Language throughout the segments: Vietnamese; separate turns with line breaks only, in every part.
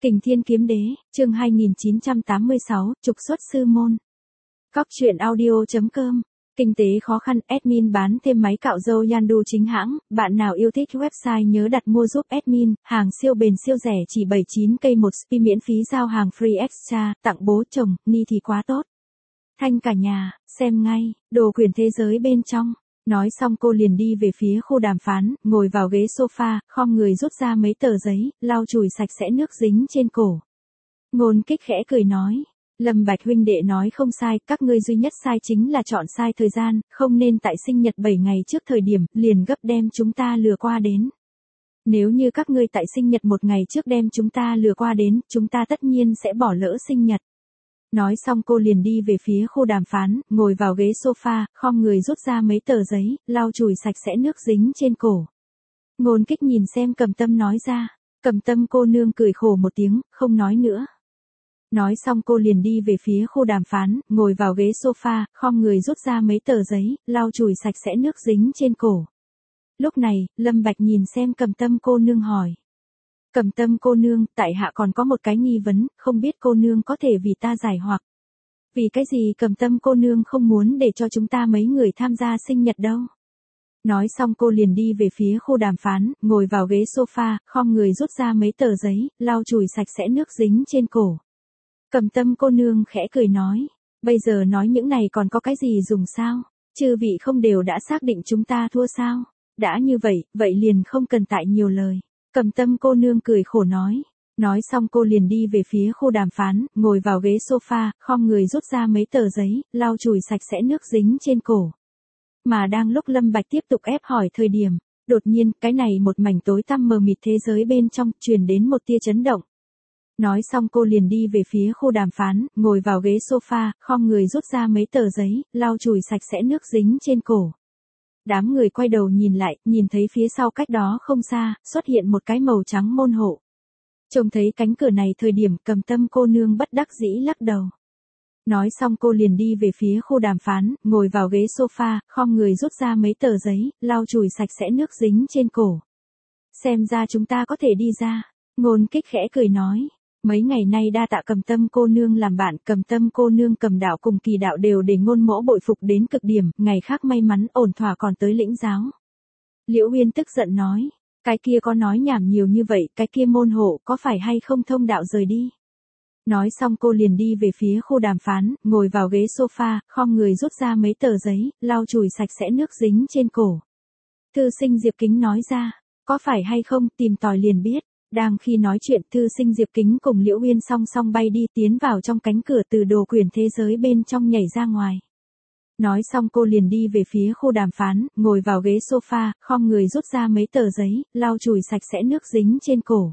Kình Thiên Kiếm Đế, chương 2986, trục xuất sư môn. Cóc truyện audio.com. Kinh tế khó khăn, admin bán thêm máy cạo râu Yandu chính hãng, bạn nào yêu thích website nhớ đặt mua giúp admin, hàng siêu bền siêu rẻ chỉ 79k một spi miễn phí giao hàng free extra, tặng bố chồng, ni thì quá tốt. Thanh cả nhà, xem ngay, đồ quyển thế giới bên trong. Nói xong cô liền đi về phía khu đàm phán, ngồi vào ghế sofa, khom người rút ra mấy tờ giấy, lau chùi sạch sẽ nước dính trên cổ. Ngôn Kích khẽ cười nói, Lâm Bạch huynh đệ nói không sai, các ngươi duy nhất sai chính là chọn sai thời gian, không nên tại sinh nhật 7 ngày trước thời điểm, liền gấp đem chúng ta lừa qua đến. Nếu như các ngươi tại sinh nhật 1 ngày trước đem chúng ta lừa qua đến, chúng ta tất nhiên sẽ bỏ lỡ sinh nhật. Nói xong cô liền đi về phía khu đàm phán, ngồi vào ghế sofa, khom người rút ra mấy tờ giấy, lau chùi sạch sẽ nước dính trên cổ. Ngôn Kích nhìn xem Cầm Tâm nói ra, Cầm Tâm cô nương cười khổ một tiếng, không nói nữa. Nói xong cô liền đi về phía khu đàm phán, ngồi vào ghế sofa, khom người rút ra mấy tờ giấy, lau chùi sạch sẽ nước dính trên cổ. Lúc này, Lâm Bạch nhìn xem Cầm Tâm cô nương hỏi. Cầm Tâm cô nương, tại hạ còn có một cái nghi vấn, không biết cô nương có thể vì ta giải hoặc. Vì cái gì Cầm Tâm cô nương không muốn để cho chúng ta mấy người tham gia sinh nhật đâu? Nói xong cô liền đi về phía khu đàm phán, ngồi vào ghế sofa, khom người rút ra mấy tờ giấy, lau chùi sạch sẽ nước dính trên cổ. Cầm Tâm cô nương khẽ cười nói, bây giờ nói những này còn có cái gì dùng sao? Chư vị không đều đã xác định chúng ta thua sao? Đã như vậy, vậy liền không cần tại nhiều lời. Cầm Tâm cô nương cười khổ nói. Nói xong cô liền đi về phía khu đàm phán, ngồi vào ghế sofa, khom người rút ra mấy tờ giấy, lau chùi sạch sẽ nước dính trên cổ. Mà đang lúc Lâm Bạch tiếp tục ép hỏi thời điểm, đột nhiên, cái này một mảnh tối tăm mờ mịt thế giới bên trong, truyền đến một tia chấn động. Nói xong cô liền đi về phía khu đàm phán, ngồi vào ghế sofa, khom người rút ra mấy tờ giấy, lau chùi sạch sẽ nước dính trên cổ. Đám người quay đầu nhìn lại, nhìn thấy phía sau cách đó không xa, xuất hiện một cái màu trắng môn hộ. Trông thấy cánh cửa này thời điểm Cầm Tâm cô nương bất đắc dĩ lắc đầu. Nói xong cô liền đi về phía khu đàm phán, ngồi vào ghế sofa, khom người rút ra mấy tờ giấy, lau chùi sạch sẽ nước dính trên cổ. Xem ra chúng ta có thể đi ra. Ngôn Kích khẽ cười nói. Mấy ngày nay đa tạ Cầm Tâm cô nương làm bạn, Cầm Tâm cô nương Cầm đạo cùng Kỳ đạo đều để ngôn mỗ bội phục đến cực điểm, ngày khác may mắn ổn thỏa còn tới lĩnh giáo. Liễu Uyên tức giận nói, cái kia có nói nhảm nhiều như vậy, cái kia môn hộ có phải hay không thông đạo rời đi. Nói xong cô liền đi về phía khu đàm phán, ngồi vào ghế sofa, khom người rút ra mấy tờ giấy, lau chùi sạch sẽ nước dính trên cổ. Thư sinh Diệp Kính nói ra, có phải hay không, tìm tòi liền biết. Đang khi nói chuyện thư sinh Diệp Kính cùng Liễu Uyên song song bay đi tiến vào trong cánh cửa từ đồ quyển thế giới bên trong nhảy ra ngoài. Nói xong cô liền đi về phía khu đàm phán, ngồi vào ghế sofa, khom người rút ra mấy tờ giấy, lau chùi sạch sẽ nước dính trên cổ.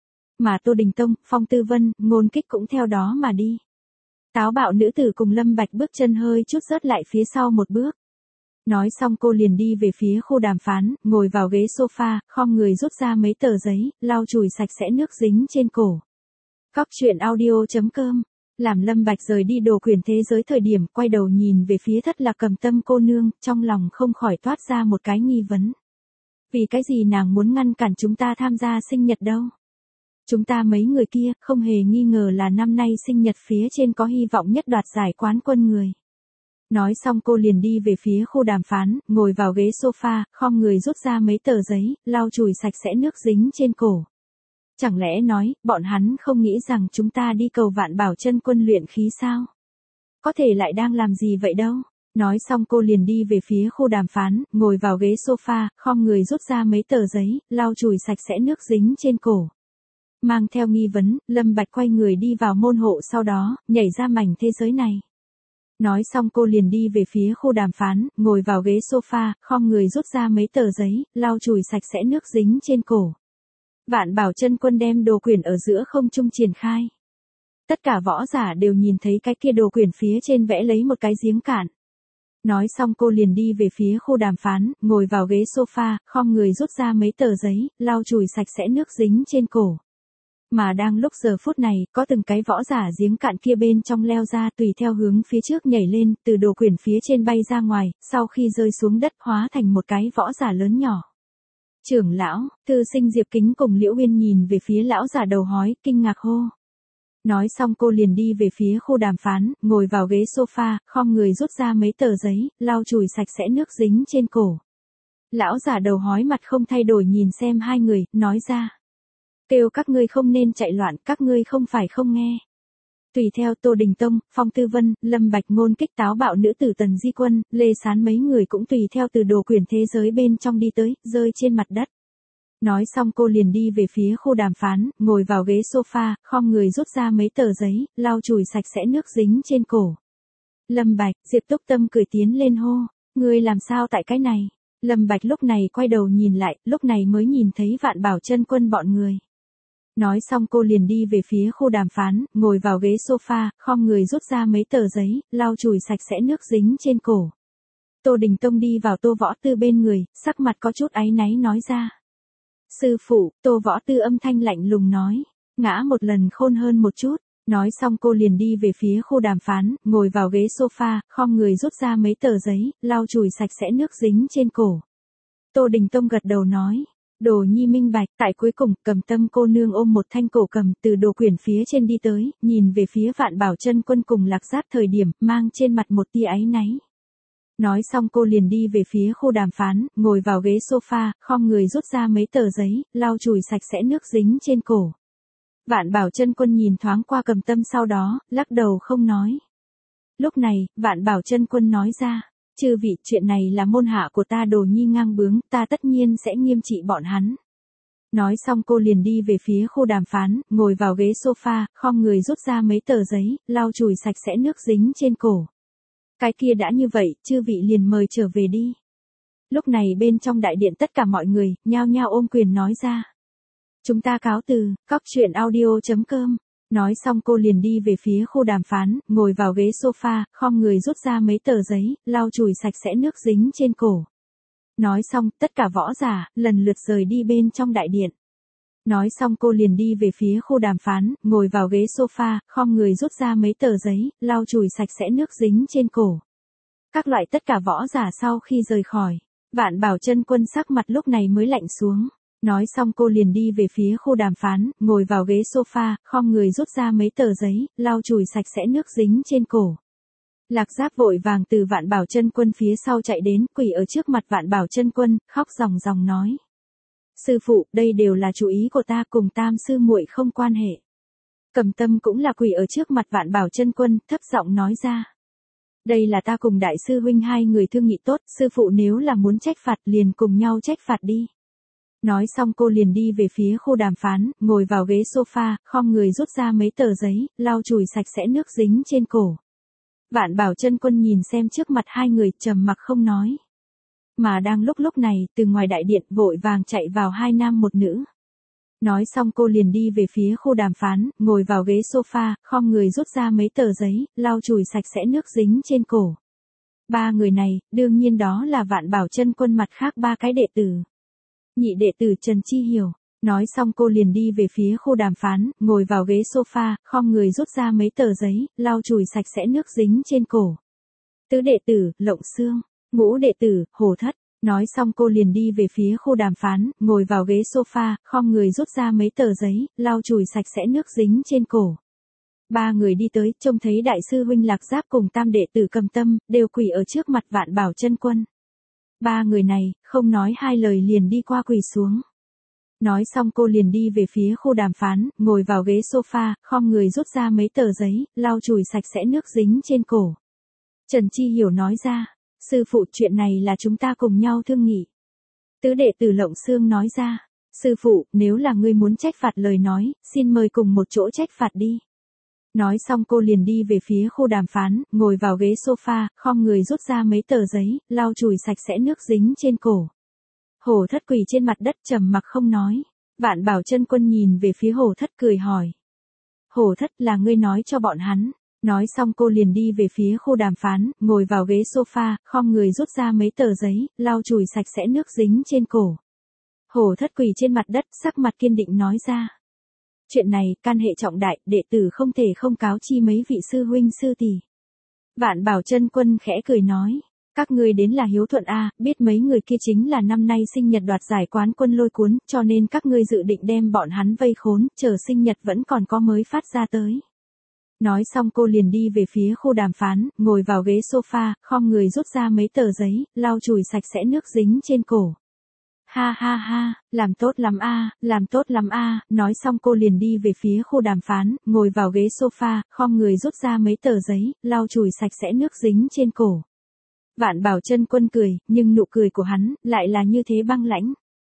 Mà Tô Đình Tông, Phong Tư Vân, Ngôn Kích cũng theo đó mà đi. Táo bạo nữ tử cùng Lâm Bạch bước chân hơi chút rớt lại phía sau một bước. Nói xong cô liền đi về phía khu đàm phán, ngồi vào ghế sofa, khom người rút ra mấy tờ giấy, lau chùi sạch sẽ nước dính trên cổ. Cóc truyện audio.com. Làm Lâm Bạch rời đi đồ quyển thế giới thời điểm quay đầu nhìn về phía thất lạc Cầm Tâm cô nương, trong lòng không khỏi toát ra một cái nghi vấn. Vì cái gì nàng muốn ngăn cản chúng ta tham gia sinh nhật đâu? Chúng ta mấy người kia, không hề nghi ngờ là năm nay sinh nhật phía trên có hy vọng nhất đoạt giải quán quân người. Nói xong cô liền đi về phía khu đàm phán, ngồi vào ghế sofa, khom người rút ra mấy tờ giấy, lau chùi sạch sẽ nước dính trên cổ. Chẳng lẽ nói, bọn hắn không nghĩ rằng chúng ta đi cầu Vạn Bảo Chân Quân luyện khí sao? Có thể lại đang làm gì vậy đâu? Nói xong cô liền đi về phía khu đàm phán, ngồi vào ghế sofa, khom người rút ra mấy tờ giấy, lau chùi sạch sẽ nước dính trên cổ. Mang theo nghi vấn, Lâm Bạch quay người đi vào môn hộ sau đó, nhảy ra mảnh thế giới này. Nói xong cô liền đi về phía khu đàm phán, ngồi vào ghế sofa, khom người rút ra mấy tờ giấy, lau chùi sạch sẽ nước dính trên cổ. Vạn Bảo Chân Quân đem đồ quyển ở giữa không trung triển khai. Tất cả võ giả đều nhìn thấy cái kia đồ quyển phía trên vẽ lấy một cái giếng cạn. Nói xong cô liền đi về phía khu đàm phán, ngồi vào ghế sofa, khom người rút ra mấy tờ giấy, lau chùi sạch sẽ nước dính trên cổ. Mà đang lúc giờ phút này, có từng cái võ giả giếng cạn kia bên trong leo ra tùy theo hướng phía trước nhảy lên, từ đồ quyển phía trên bay ra ngoài, sau khi rơi xuống đất hóa thành một cái võ giả lớn nhỏ. Trưởng lão, thư sinh Diệp Kính cùng Liễu Uyên nhìn về phía lão già đầu hói, kinh ngạc hô. Nói xong cô liền đi về phía khu đàm phán, ngồi vào ghế sofa, khom người rút ra mấy tờ giấy, lau chùi sạch sẽ nước dính trên cổ. Lão già đầu hói mặt không thay đổi nhìn xem hai người, nói ra. Kêu các ngươi không nên chạy loạn, các ngươi không phải không nghe. Tùy theo Tô Đình Tông, Phong Tư Vân, Lâm Bạch Ngôn kích táo bạo nữ tử Tần Di Quân, Lê Sán mấy người cũng tùy theo từ đồ quyển thế giới bên trong đi tới, rơi trên mặt đất. Nói xong cô liền đi về phía khu đàm phán, ngồi vào ghế sofa, khom người rút ra mấy tờ giấy, lau chùi sạch sẽ nước dính trên cổ. Lâm Bạch, Diệp Túc Tâm cười tiến lên hô, ngươi làm sao tại cái này? Lâm Bạch lúc này quay đầu nhìn lại, lúc này mới nhìn thấy Vạn Bảo Chân Quân bọn người. Nói xong cô liền đi về phía khu đàm phán, ngồi vào ghế sofa, khom người rút ra mấy tờ giấy, lau chùi sạch sẽ nước dính trên cổ. Tô Đình Tông đi vào Tô Võ Tư bên người, sắc mặt có chút áy náy nói ra. Sư phụ, Tô Võ Tư âm thanh lạnh lùng nói, ngã một lần khôn hơn một chút. Nói xong cô liền đi về phía khu đàm phán, ngồi vào ghế sofa, khom người rút ra mấy tờ giấy, lau chùi sạch sẽ nước dính trên cổ. Tô Đình Tông gật đầu nói. Đồ Nhi minh bạch, tại cuối cùng, Cầm Tâm cô nương ôm một thanh cổ cầm từ đồ quyển phía trên đi tới, nhìn về phía Vạn Bảo Chân Quân cùng Lạc Giáp thời điểm, mang trên mặt một tia áy náy. Nói xong cô liền đi về phía khu đàm phán, ngồi vào ghế sofa, khom người rút ra mấy tờ giấy, lau chùi sạch sẽ nước dính trên cổ. Vạn Bảo Chân Quân nhìn thoáng qua Cầm Tâm sau đó, lắc đầu không nói. Lúc này, Vạn Bảo Chân Quân nói ra. Chư vị, chuyện này là môn hạ của ta Đồ Nhi ngang bướng, ta tất nhiên sẽ nghiêm trị bọn hắn. Nói xong cô liền đi về phía khu đàm phán, ngồi vào ghế sofa, khom người rút ra mấy tờ giấy, lau chùi sạch sẽ nước dính trên cổ. Cái kia đã như vậy, chư vị liền mời trở về đi. Lúc này bên trong đại điện tất cả mọi người, nhao nhao ôm quyền nói ra. Chúng ta cáo từ, coctruyện.audio.com. Nói xong cô liền đi về phía khu đàm phán, ngồi vào ghế sofa, khom người rút ra mấy tờ giấy, lau chùi sạch sẽ nước dính trên cổ. Nói xong, tất cả võ giả, lần lượt rời đi bên trong đại điện. Nói xong cô liền đi về phía khu đàm phán, ngồi vào ghế sofa, khom người rút ra mấy tờ giấy, lau chùi sạch sẽ nước dính trên cổ. Các loại tất cả võ giả sau khi rời khỏi, Vạn Bảo Chân Quân sắc mặt lúc này mới lạnh xuống. Nói xong cô liền đi về phía khu đàm phán, ngồi vào ghế sofa, khom người rút ra mấy tờ giấy, lau chùi sạch sẽ nước dính trên cổ. Lạc Giáp vội vàng từ Vạn Bảo Chân Quân phía sau chạy đến, quỳ ở trước mặt Vạn Bảo Chân Quân, khóc ròng ròng nói. Sư phụ, đây đều là chủ ý của ta, cùng Tam sư muội không quan hệ. Cầm Tâm cũng là quỳ ở trước mặt Vạn Bảo Chân Quân, thấp giọng nói ra. Đây là ta cùng đại sư huynh hai người thương nghị tốt, sư phụ nếu là muốn trách phạt liền cùng nhau trách phạt đi. Nói xong cô liền đi về phía khu đàm phán, ngồi vào ghế sofa, khom người rút ra mấy tờ giấy, lau chùi sạch sẽ nước dính trên cổ. Vạn Bảo Chân Quân nhìn xem trước mặt hai người, trầm mặc không nói. Mà đang lúc này, từ ngoài đại điện vội vàng chạy vào hai nam một nữ. Nói xong cô liền đi về phía khu đàm phán, ngồi vào ghế sofa, khom người rút ra mấy tờ giấy, lau chùi sạch sẽ nước dính trên cổ. Ba người này, đương nhiên đó là Vạn Bảo Chân Quân mặt khác ba cái đệ tử. Nhị đệ tử Trần Chi Hiểu. Nói xong cô liền đi về phía khu đàm phán, ngồi vào ghế sofa, khom người rút ra mấy tờ giấy, lau chùi sạch sẽ nước dính trên cổ. Tứ đệ tử, Lộng Xương. Ngũ đệ tử, Hồ Thất. Nói xong cô liền đi về phía khu đàm phán, ngồi vào ghế sofa, khom người rút ra mấy tờ giấy, lau chùi sạch sẽ nước dính trên cổ. Ba người đi tới, trông thấy đại sư huynh Lạc Giáp cùng tam đệ tử Cầm Tâm, đều quỳ ở trước mặt Vạn Bảo Chân Quân. Ba người này, không nói hai lời liền đi qua quỳ xuống. Nói xong cô liền đi về phía khu đàm phán, ngồi vào ghế sofa, khom người rút ra mấy tờ giấy, lau chùi sạch sẽ nước dính trên cổ. Trần Chi Hiểu nói ra, sư phụ chuyện này là chúng ta cùng nhau thương nghị. Tứ đệ tử Lộng Xương nói ra, sư phụ, nếu là ngươi muốn trách phạt lời nói, xin mời cùng một chỗ trách phạt đi. Nói xong cô liền đi về phía khu đàm phán, ngồi vào ghế sofa, khom người rút ra mấy tờ giấy, lau chùi sạch sẽ nước dính trên cổ. Hổ Thất quỳ trên mặt đất trầm mặc không nói. Vạn Bảo Chân Quân nhìn về phía Hổ Thất cười hỏi. Hổ Thất, là ngươi nói cho bọn hắn. Nói xong cô liền đi về phía khu đàm phán, ngồi vào ghế sofa, khom người rút ra mấy tờ giấy, lau chùi sạch sẽ nước dính trên cổ. Hổ Thất quỳ trên mặt đất, sắc mặt kiên định nói ra. Chuyện này, can hệ trọng đại, đệ tử không thể không cáo chi mấy vị sư huynh sư tỷ. Vạn Bảo Chân Quân khẽ cười nói. Các ngươi đến là hiếu thuận a, biết mấy người kia chính là năm nay sinh nhật đoạt giải quán quân lôi cuốn, cho nên các ngươi dự định đem bọn hắn vây khốn, chờ sinh nhật vẫn còn có mới phát ra tới. Nói xong cô liền đi về phía khu đàm phán, ngồi vào ghế sofa, khom người rút ra mấy tờ giấy, lau chùi sạch sẽ nước dính trên cổ. Ha ha ha, làm tốt lắm a, làm tốt lắm a, nói xong cô liền đi về phía khu đàm phán, ngồi vào ghế sofa, khom người rút ra mấy tờ giấy, lau chùi sạch sẽ nước dính trên cổ. Vạn Bảo Chân Quân cười, nhưng nụ cười của hắn lại là như thế băng lãnh.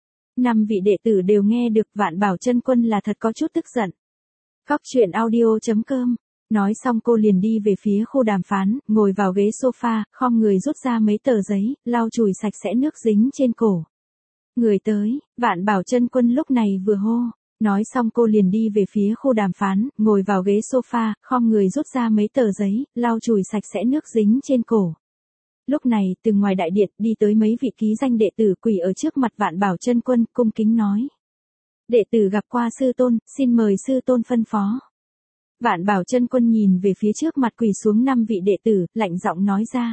5 vị đệ tử đều nghe được Vạn Bảo Chân Quân là thật có chút tức giận. Cóc truyện audio.com. Nói xong cô liền đi về phía khu đàm phán, ngồi vào ghế sofa, khom người rút ra mấy tờ giấy, lau chùi sạch sẽ nước dính trên cổ. Người tới, Vạn Bảo Chân Quân lúc này vừa hô. Nói xong cô liền đi về phía khu đàm phán, ngồi vào ghế sofa, khom người rút ra mấy tờ giấy, lau chùi sạch sẽ nước dính trên cổ. Lúc này, từ ngoài đại điện đi tới mấy vị ký danh đệ tử quỳ ở trước mặt Vạn Bảo Chân Quân, cung kính nói. Đệ tử gặp qua sư tôn, xin mời sư tôn phân phó. Vạn Bảo Chân Quân nhìn về phía trước mặt quỳ xuống 5 vị đệ tử, lạnh giọng nói ra.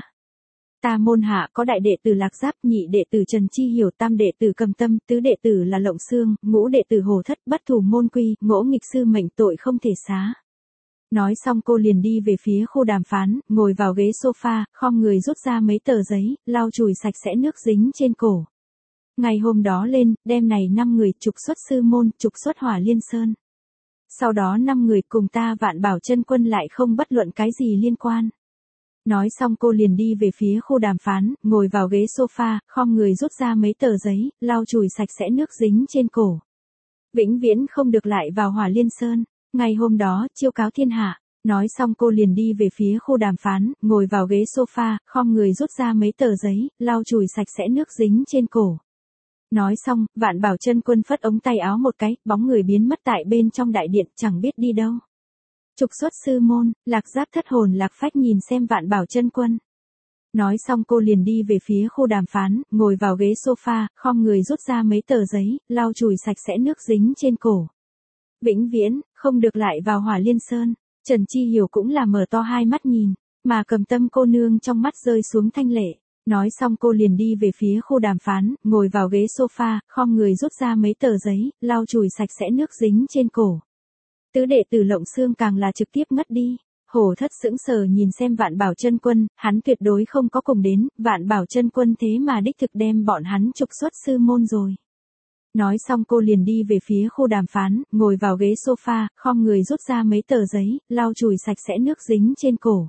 Ta môn hạ có đại đệ tử Lạc Giáp, nhị đệ tử Trần Chi Hiểu, tam đệ tử Cầm Tâm, tứ đệ tử là Lộng Xương, ngũ đệ tử Hồ Thất, bất thủ môn quy, ngỗ nghịch sư mệnh tội không thể xá. Nói xong cô liền đi về phía khu đàm phán, ngồi vào ghế sofa, khom người rút ra mấy tờ giấy, lau chùi sạch sẽ nước dính trên cổ. Ngày hôm đó lên, đêm này 5 người trục xuất sư môn, trục xuất Hỏa Liên Sơn. Sau đó 5 người cùng ta Vạn Bảo Chân Quân lại không bất luận cái gì liên quan. Nói xong cô liền đi về phía khu đàm phán, ngồi vào ghế sofa, khom người rút ra mấy tờ giấy, lau chùi sạch sẽ nước dính trên cổ. Vĩnh viễn không được lại vào Hỏa Liên Sơn. Ngày hôm đó, chiêu cáo thiên hạ. Nói xong cô liền đi về phía khu đàm phán, ngồi vào ghế sofa, khom người rút ra mấy tờ giấy, lau chùi sạch sẽ nước dính trên cổ. Nói xong, Vạn Bảo Chân Quân phất ống tay áo một cái, bóng người biến mất tại bên trong đại điện, chẳng biết đi đâu. Trục xuất sư môn, Lạc Giáp thất hồn lạc phách nhìn xem Vạn Bảo Chân Quân. Nói xong cô liền đi về phía khu đàm phán, ngồi vào ghế sofa, khom người rút ra mấy tờ giấy, lau chùi sạch sẽ nước dính trên cổ. Vĩnh viễn, không được lại vào Hỏa Liên Sơn. Trần Chi Hiểu cũng là mở to hai mắt nhìn, mà Cầm Tâm cô nương trong mắt rơi xuống thanh lệ. Nói xong cô liền đi về phía khu đàm phán, ngồi vào ghế sofa, khom người rút ra mấy tờ giấy, lau chùi sạch sẽ nước dính trên cổ. Tứ đệ tử Lộng Xương càng là trực tiếp ngất đi. Hổ Thất sững sờ nhìn xem Vạn Bảo Chân Quân, hắn tuyệt đối không có cùng đến, Vạn Bảo Chân Quân thế mà đích thực đem bọn hắn trục xuất sư môn rồi. Nói xong cô liền đi về phía khu đàm phán, ngồi vào ghế sofa, khom người rút ra mấy tờ giấy, lau chùi sạch sẽ nước dính trên cổ.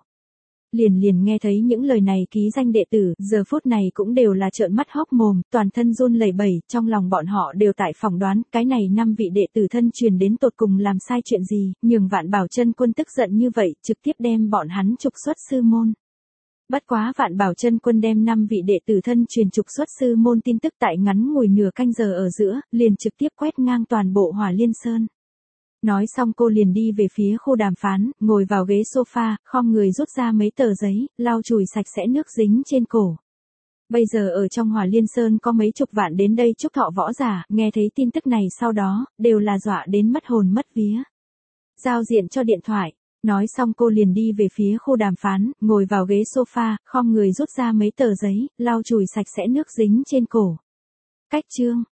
Liền nghe thấy những lời này ký danh đệ tử, giờ phút này cũng đều là trợn mắt hốc mồm, toàn thân run lẩy bẩy, trong lòng bọn họ đều tại phỏng đoán, cái này 5 vị đệ tử thân truyền đến tột cùng làm sai chuyện gì, nhường Vạn Bảo Chân Quân tức giận như vậy, trực tiếp đem bọn hắn trục xuất sư môn. Bất quá Vạn Bảo Chân Quân đem 5 vị đệ tử thân truyền trục xuất sư môn tin tức tại ngắn ngủi nửa canh giờ ở giữa, liền trực tiếp quét ngang toàn bộ Hỏa Liên Sơn. Nói xong cô liền đi về phía khu đàm phán, ngồi vào ghế sofa, khom người rút ra mấy tờ giấy, lau chùi sạch sẽ nước dính trên cổ. Bây giờ ở trong Hỏa Liên Sơn có mấy chục vạn đến đây chúc thọ võ giả, nghe thấy tin tức này sau đó, đều là dọa đến mất hồn mất vía. Giao diện cho điện thoại. Nói xong cô liền đi về phía khu đàm phán, ngồi vào ghế sofa, khom người rút ra mấy tờ giấy, lau chùi sạch sẽ nước dính trên cổ. Cách chương.